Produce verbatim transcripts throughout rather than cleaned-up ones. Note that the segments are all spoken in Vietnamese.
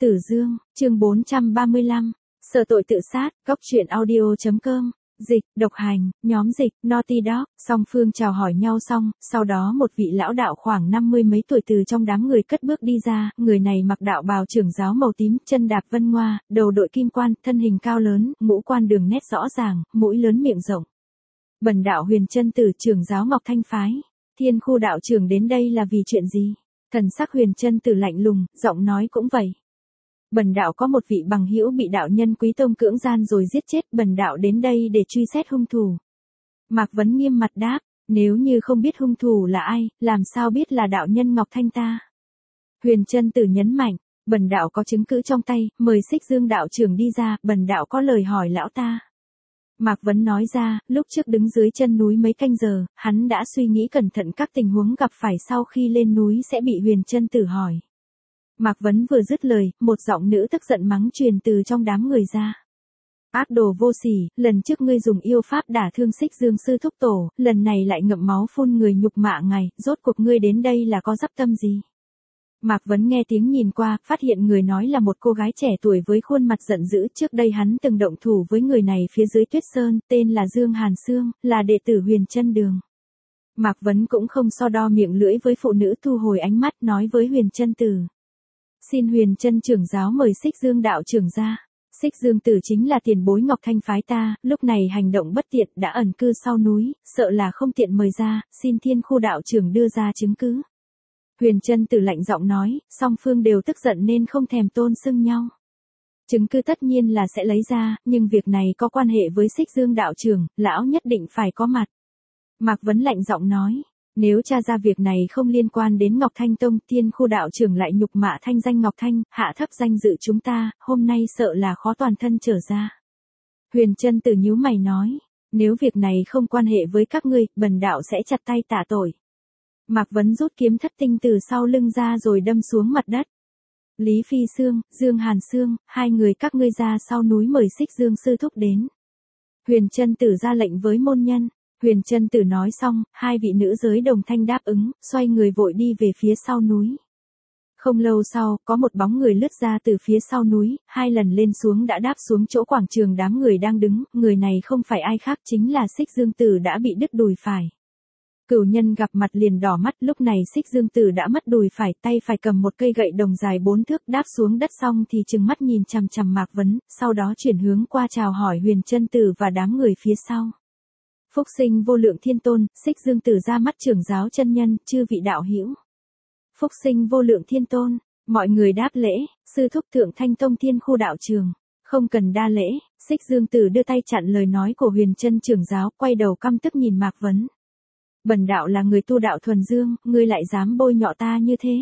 Tử Dương, chương bốn trăm ba mươi lăm, sợ tội tự sát, góc truyện audio.com, dịch, độc hành, nhóm dịch, Naughty Dog, song phương chào hỏi nhau xong, sau đó một vị lão đạo khoảng năm mươi mấy tuổi từ trong đám người cất bước đi ra, người này mặc đạo bào trưởng giáo màu tím, chân đạp vân ngoa, đầu đội kim quan, thân hình cao lớn, ngũ quan đường nét rõ ràng, mũi lớn miệng rộng. Bần đạo Huyền Chân Tử trưởng giáo Ngọc Thanh phái, Thiên Khu đạo trưởng đến đây là vì chuyện gì? Thần sắc Huyền Chân Tử lạnh lùng, giọng nói cũng vậy. Bần đạo có một vị bằng hữu bị đạo nhân Quý Tông cưỡng gian rồi giết chết, bần đạo đến đây để truy xét hung thủ. Mạc Vấn nghiêm mặt đáp, nếu như không biết hung thủ là ai, làm sao biết là đạo nhân Ngọc Thanh ta? Huyền Chân Tử nhấn mạnh, bần đạo có chứng cứ trong tay, mời Xích Dương đạo trưởng đi ra, bần đạo có lời hỏi lão ta. Mạc Vấn nói ra, lúc trước đứng dưới chân núi mấy canh giờ, hắn đã suy nghĩ cẩn thận các tình huống gặp phải sau khi lên núi sẽ bị Huyền Chân Tử hỏi. Mạc Vấn vừa dứt lời, một giọng nữ tức giận mắng truyền từ trong đám người ra. Ác đồ vô sỉ, lần trước ngươi dùng yêu pháp đả thương Xích Dương sư thúc tổ, lần này lại ngậm máu phun người nhục mạ ngài, rốt cuộc ngươi đến đây là có dắp tâm gì? Mạc Vấn nghe tiếng nhìn qua, phát hiện người nói là một cô gái trẻ tuổi với khuôn mặt giận dữ, trước đây hắn từng động thủ với người này phía dưới Tuyết Sơn, tên là Dương Hàn Sương, là đệ tử Huyền Chân Đường. Mạc Vấn cũng không so đo miệng lưỡi với phụ nữ, thu hồi ánh mắt nói với Huyền Chân Tử. Xin Huyền Chân trưởng giáo mời Xích Dương đạo trưởng ra. Xích Dương tử chính là tiền bối Ngọc Thanh phái ta, lúc này hành động bất tiện đã ẩn cư sau núi, sợ là không tiện mời ra, xin Thiên Khu đạo trưởng đưa ra chứng cứ. Huyền Chân Tử lạnh giọng nói, song phương đều tức giận nên không thèm tôn xưng nhau. Chứng cứ tất nhiên là sẽ lấy ra, nhưng việc này có quan hệ với Xích Dương đạo trưởng, lão nhất định phải có mặt. Mạc Vấn lạnh giọng nói. Nếu tra ra việc này không liên quan đến Ngọc Thanh Tông, Thiên Khu đạo trưởng lại nhục mạ thanh danh Ngọc Thanh, hạ thấp danh dự chúng ta, hôm nay sợ là khó toàn thân trở ra. Huyền Chân Tử nhíu mày nói, nếu việc này không quan hệ với các ngươi, bần đạo sẽ chặt tay tạ tội. Mạc Vấn rút kiếm thất tinh từ sau lưng ra rồi đâm xuống mặt đất. Lý Phi Sương, Dương Hàn Sương, hai người các ngươi ra sau núi mời Xích Dương sư thúc đến. Huyền Chân Tử ra lệnh với môn nhân. Huyền Chân Tử nói xong, hai vị nữ giới đồng thanh đáp ứng, xoay người vội đi về phía sau núi. Không lâu sau, có một bóng người lướt ra từ phía sau núi, hai lần lên xuống đã đáp xuống chỗ quảng trường đám người đang đứng, người này không phải ai khác chính là Xích Dương Tử đã bị đứt đùi phải. Cửu nhân gặp mặt liền đỏ mắt, lúc này Xích Dương Tử đã mất đùi phải, tay phải cầm một cây gậy đồng dài bốn thước, đáp xuống đất xong thì trừng mắt nhìn chằm chằm Mạc Vấn, sau đó chuyển hướng qua chào hỏi Huyền Chân Tử và đám người phía sau. Phúc sinh vô lượng thiên tôn, Xích Dương Tử ra mắt trưởng giáo chân nhân, chư vị đạo hữu. Phúc sinh vô lượng thiên tôn, mọi người đáp lễ, sư thúc Thượng Thanh Tông Thiên Khu đạo trường, không cần đa lễ. Xích Dương Tử đưa tay chặn lời nói của Huyền Chân trưởng giáo, quay đầu căm tức nhìn Mạc Vấn. Bần đạo là người tu đạo thuần dương, ngươi lại dám bôi nhọ ta như thế.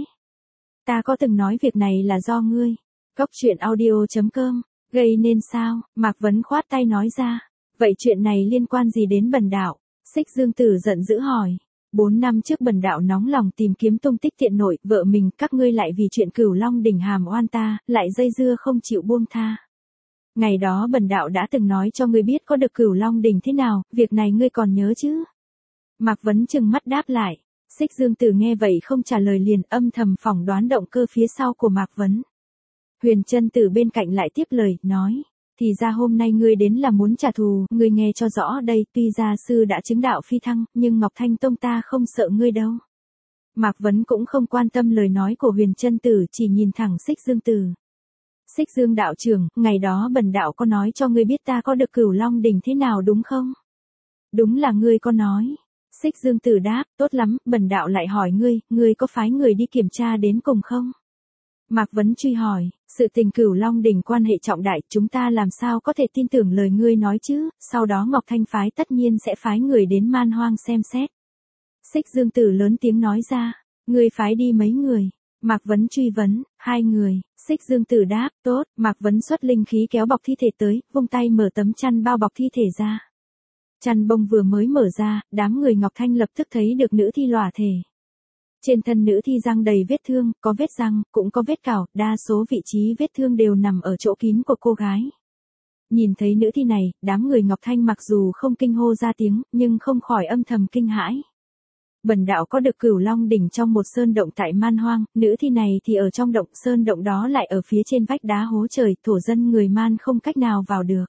Ta có từng nói việc này là do ngươi. Góc truyện audio.com, gây nên sao? Mạc Vấn khoát tay nói ra. Vậy chuyện này liên quan gì đến bần đạo? Xích Dương Tử giận dữ hỏi. Bốn năm trước bần đạo nóng lòng tìm kiếm tung tích tiện nội, vợ mình, các ngươi lại vì chuyện Cửu Long đỉnh hàm oan ta, lại dây dưa không chịu buông tha. Ngày đó bần đạo đã từng nói cho ngươi biết có được Cửu Long đỉnh thế nào, việc này ngươi còn nhớ chứ? Mạc Vấn trừng mắt đáp lại. Xích Dương Tử nghe vậy không trả lời liền, âm thầm phỏng đoán động cơ phía sau của Mạc Vấn. Huyền Chân Tử bên cạnh lại tiếp lời, nói. Thì ra hôm nay ngươi đến là muốn trả thù, ngươi nghe cho rõ đây, tuy gia sư đã chứng đạo phi thăng, nhưng Ngọc Thanh Tông ta không sợ ngươi đâu. Mạc Vấn cũng không quan tâm lời nói của Huyền Chân Tử, chỉ nhìn thẳng Xích Dương Tử. Xích Dương đạo trưởng, ngày đó bần đạo có nói cho ngươi biết ta có được Cửu Long đỉnh thế nào đúng không? Đúng là ngươi có nói. Xích Dương Tử đáp, tốt lắm, bần đạo lại hỏi ngươi, ngươi có phái người đi kiểm tra đến cùng không? Mạc Vấn truy hỏi, sự tình Cửu Long đỉnh quan hệ trọng đại, chúng ta làm sao có thể tin tưởng lời ngươi nói chứ, sau đó Ngọc Thanh phái tất nhiên sẽ phái người đến Man Hoang xem xét. Xích Dương Tử lớn tiếng nói ra, ngươi phái đi mấy người? Mạc Vấn truy vấn, hai người. Xích Dương Tử đáp, tốt. Mạc Vấn xuất linh khí kéo bọc thi thể tới, vung tay mở tấm chăn bao bọc thi thể ra. Chăn bông vừa mới mở ra, đám người Ngọc Thanh lập tức thấy được nữ thi lòa thể. Trên thân nữ thi răng đầy vết thương, có vết răng, cũng có vết cào, đa số vị trí vết thương đều nằm ở chỗ kín của cô gái. Nhìn thấy nữ thi này, đám người Ngọc Thanh mặc dù không kinh hô ra tiếng, nhưng không khỏi âm thầm kinh hãi. Bần đạo có được Cửu Long đỉnh trong một sơn động tại Man Hoang, nữ thi này thì ở trong động, sơn động đó lại ở phía trên vách đá hố trời, thổ dân người Man không cách nào vào được.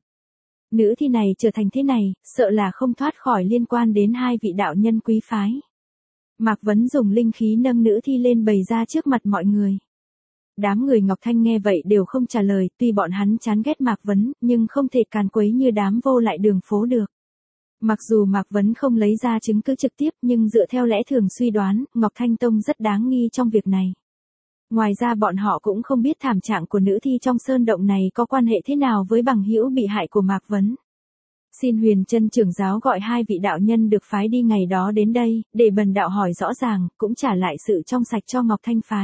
Nữ thi này trở thành thế này, sợ là không thoát khỏi liên quan đến hai vị đạo nhân quý phái. Mạc Vấn dùng linh khí nâng nữ thi lên bày ra trước mặt mọi người. Đám người Ngọc Thanh nghe vậy đều không trả lời, tuy bọn hắn chán ghét Mạc Vấn, nhưng không thể càn quấy như đám vô lại đường phố được. Mặc dù Mạc Vấn không lấy ra chứng cứ trực tiếp, nhưng dựa theo lẽ thường suy đoán, Ngọc Thanh Tông rất đáng nghi trong việc này. Ngoài ra bọn họ cũng không biết thảm trạng của nữ thi trong sơn động này có quan hệ thế nào với bằng hữu bị hại của Mạc Vấn. Xin Huyền Trân trưởng giáo gọi hai vị đạo nhân được phái đi ngày đó đến đây, để bần đạo hỏi rõ ràng, cũng trả lại sự trong sạch cho Ngọc Thanh phái.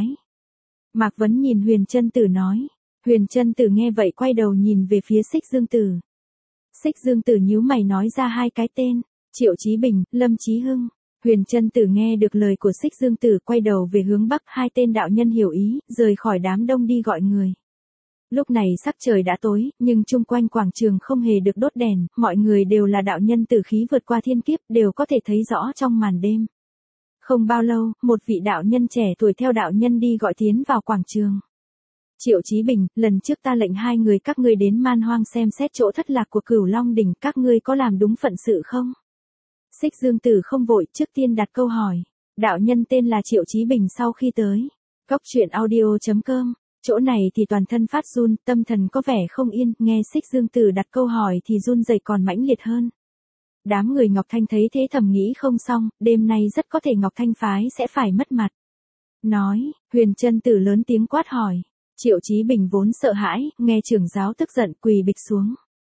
Mạc Vấn nhìn Huyền Trân Tử nói. Huyền Trân Tử nghe vậy quay đầu nhìn về phía Xích Dương Tử. Xích Dương Tử nhíu mày nói ra hai cái tên, Triệu Chí Bình, Lâm Chí Hưng. Huyền Trân Tử nghe được lời của Xích Dương Tử quay đầu về hướng bắc, hai tên đạo nhân hiểu ý, rời khỏi đám đông đi gọi người. Lúc này sắc trời đã tối, nhưng chung quanh quảng trường không hề được đốt đèn, mọi người đều là đạo nhân tử khí vượt qua thiên kiếp, đều có thể thấy rõ trong màn đêm. Không bao lâu, một vị đạo nhân trẻ tuổi theo đạo nhân đi gọi tiến vào quảng trường. Triệu Chí Bình, lần trước ta lệnh hai người các ngươi đến Man Hoang xem xét chỗ thất lạc của Cửu Long đỉnh, các ngươi có làm đúng phận sự không? Xích Dương Tử không vội, trước tiên đặt câu hỏi. Đạo nhân tên là Triệu Chí Bình sau khi tới. Cóc truyện audio chấm com, chỗ này thì toàn thân phát run, tâm thần có vẻ không yên, nghe Xích Dương Tử đặt câu hỏi thì run rẩy còn mãnh liệt hơn. Đám người Ngọc Thanh thấy thế thầm nghĩ không xong, đêm nay rất có thể Ngọc Thanh phái sẽ phải mất mặt. Nói, Huyền Trân Tử lớn tiếng quát hỏi. Triệu Chí Bình vốn sợ hãi, nghe trưởng giáo tức giận quỳ bịch xuống.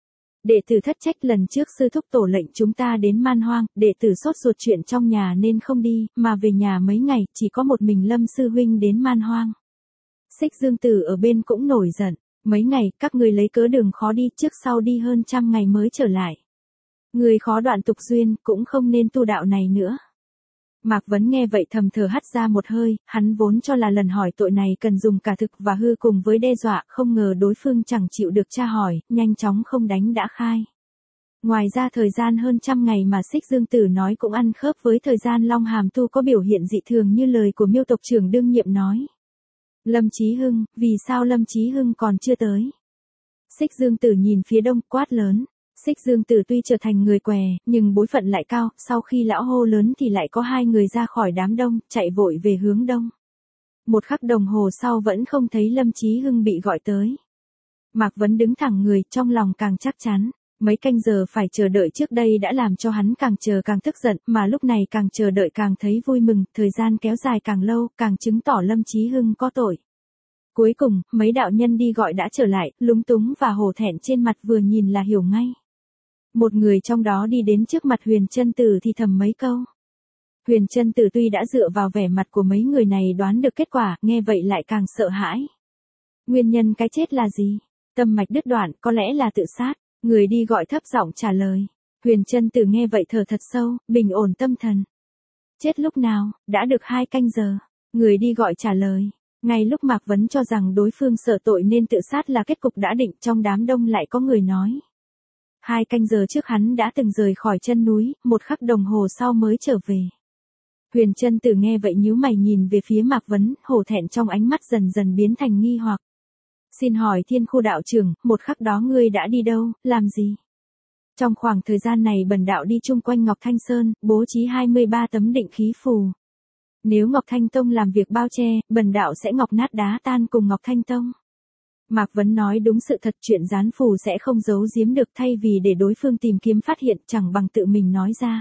Đệ tử thất trách, lần trước sư thúc tổ lệnh chúng ta đến Man Hoang, đệ tử sốt ruột chuyện trong nhà nên không đi, mà về nhà mấy ngày, chỉ có một mình Lâm sư huynh đến Man Hoang. Xích Dương Tử ở bên cũng nổi giận, mấy ngày, các người lấy cớ đường khó đi, trước sau đi hơn trăm ngày mới trở lại. Người khó đoạn tục duyên, cũng không nên tu đạo này nữa. Mạc Vấn nghe vậy thầm thở hắt ra một hơi, hắn vốn cho là lần hỏi tội này cần dùng cả thực và hư cùng với đe dọa, không ngờ đối phương chẳng chịu được tra hỏi, nhanh chóng không đánh đã khai. Ngoài ra thời gian hơn trăm ngày mà Xích Dương Tử nói cũng ăn khớp với thời gian Long Hàm Tu có biểu hiện dị thường như lời của Miêu tộc trưởng đương nhiệm nói. Lâm Chí Hưng, vì sao Lâm Chí Hưng còn chưa tới? Xích Dương Tử nhìn phía đông quát lớn. Xích Dương Tử tuy trở thành người què, nhưng bối phận lại cao, sau khi lão hô lớn thì lại có hai người ra khỏi đám đông, chạy vội về hướng đông. Một khắc đồng hồ sau vẫn không thấy Lâm Chí Hưng bị gọi tới. Mạc Vấn đứng thẳng người, trong lòng càng chắc chắn. Mấy canh giờ phải chờ đợi trước đây đã làm cho hắn càng chờ càng tức giận, mà lúc này càng chờ đợi càng thấy vui mừng, thời gian kéo dài càng lâu, càng chứng tỏ Lâm Chí Hưng có tội. Cuối cùng, mấy đạo nhân đi gọi đã trở lại, lúng túng và hổ thẹn trên mặt vừa nhìn là hiểu ngay. Một người trong đó đi đến trước mặt Huyền Trân Tử thì thầm mấy câu. Huyền Trân Tử tuy đã dựa vào vẻ mặt của mấy người này đoán được kết quả, nghe vậy lại càng sợ hãi. Nguyên nhân cái chết là gì? Tâm mạch đứt đoạn, có lẽ là tự sát. Người đi gọi thấp giọng trả lời. Huyền Trân Tử nghe vậy thở thật sâu, bình ổn tâm thần. Chết lúc nào? Đã được hai canh giờ. Người đi gọi trả lời. Ngay lúc Mạc Vấn cho rằng đối phương sợ tội nên tự sát là kết cục đã định, trong đám đông lại có người nói. Hai canh giờ trước hắn đã từng rời khỏi chân núi, một khắc đồng hồ sau mới trở về. Huyền Trân Tử nghe vậy nhíu mày nhìn về phía Mạc Vấn, hổ thẹn trong ánh mắt dần dần biến thành nghi hoặc. Xin hỏi Thiên Khu đạo trưởng, một khắc đó ngươi đã đi đâu, làm gì? Trong khoảng thời gian này bần đạo đi chung quanh Ngọc Thanh Sơn, bố trí hai mươi ba tấm định khí phù. Nếu Ngọc Thanh Tông làm việc bao che, bần đạo sẽ ngọc nát đá tan cùng Ngọc Thanh Tông. Mạc Vấn nói đúng sự thật, chuyện gián phù sẽ không giấu giếm được, thay vì để đối phương tìm kiếm phát hiện, chẳng bằng tự mình nói ra.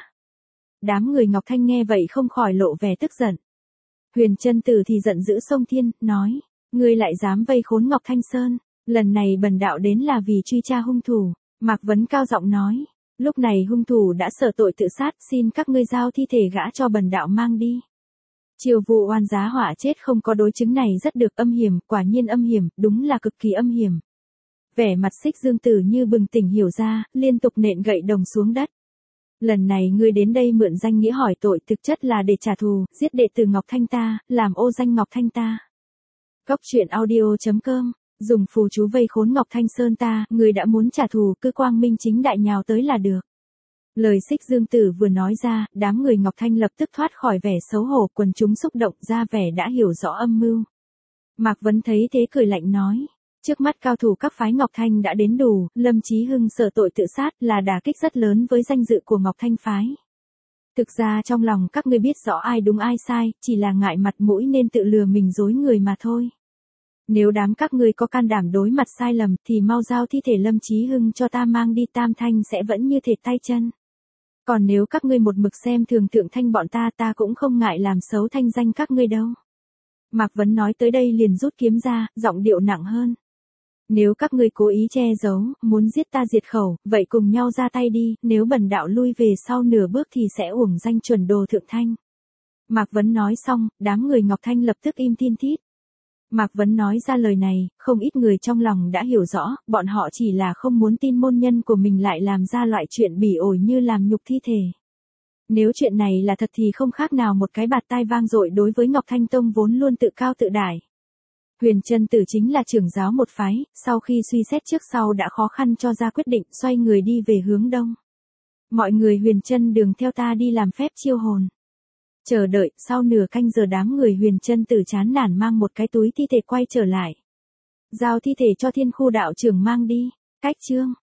Đám người Ngọc Thanh nghe vậy không khỏi lộ vẻ tức giận. Huyền Trân Tử thì giận dữ xông thiên, nói, ngươi lại dám vây khốn Ngọc Thanh Sơn, lần này bần đạo đến là vì truy tra hung thủ. Mạc Vấn cao giọng nói, lúc này hung thủ đã sợ tội tự sát, xin các ngươi giao thi thể gã cho bần đạo mang đi. Chiều vụ oan giá họa chết không có đối chứng này rất được âm hiểm, quả nhiên âm hiểm, đúng là cực kỳ âm hiểm. Vẻ mặt Xích Dương Tử như bừng tỉnh hiểu ra, liên tục nện gậy đồng xuống đất. Lần này ngươi đến đây mượn danh nghĩa hỏi tội, thực chất là để trả thù, giết đệ tử Ngọc Thanh ta, làm ô danh Ngọc Thanh ta. Cóc truyện audio chấm com, dùng phù chú vây khốn Ngọc Thanh Sơn ta, ngươi đã muốn trả thù, cứ quang minh chính đại nhào tới là được. Lời Xích Dương Tử vừa nói ra, đám người Ngọc Thanh lập tức thoát khỏi vẻ xấu hổ, quần chúng xúc động ra vẻ đã hiểu rõ âm mưu. Mạc Vấn thấy thế cười lạnh nói. Trước mắt cao thủ các phái Ngọc Thanh đã đến đủ, Lâm Chí Hưng sợ tội tự sát là đả kích rất lớn với danh dự của Ngọc Thanh phái. Thực ra trong lòng các ngươi biết rõ ai đúng ai sai, chỉ là ngại mặt mũi nên tự lừa mình dối người mà thôi. Nếu đám các ngươi có can đảm đối mặt sai lầm thì mau giao thi thể Lâm Chí Hưng cho ta mang đi, Tam Thanh sẽ vẫn như thịt tay chân. Còn nếu các ngươi một mực xem thường Thượng Thanh bọn ta, ta cũng không ngại làm xấu thanh danh các ngươi đâu. Mạc Vấn nói tới đây liền rút kiếm ra, giọng điệu nặng hơn. Nếu các ngươi cố ý che giấu, muốn giết ta diệt khẩu, vậy cùng nhau ra tay đi, nếu bần đạo lui về sau nửa bước thì sẽ uổng danh chuẩn đồ Thượng Thanh. Mạc Vấn nói xong, đám người Ngọc Thanh lập tức im thiên thít. Mạc Vấn nói ra lời này, không ít người trong lòng đã hiểu rõ, bọn họ chỉ là không muốn tin môn nhân của mình lại làm ra loại chuyện bỉ ổi như làm nhục thi thể. Nếu chuyện này là thật thì không khác nào một cái bạt tai vang dội đối với Ngọc Thanh Tông vốn luôn tự cao tự đại. Huyền Trân Tử chính là trưởng giáo một phái, sau khi suy xét trước sau đã khó khăn cho ra quyết định, xoay người đi về hướng đông. Mọi người Huyền Trân Đường theo ta đi làm phép chiêu hồn. Chờ đợi, sau nửa canh giờ đám người Huyền Trân Tử chán nản mang một cái túi thi thể quay trở lại. Giao thi thể cho Thiên Khu đạo trưởng mang đi. Cách chương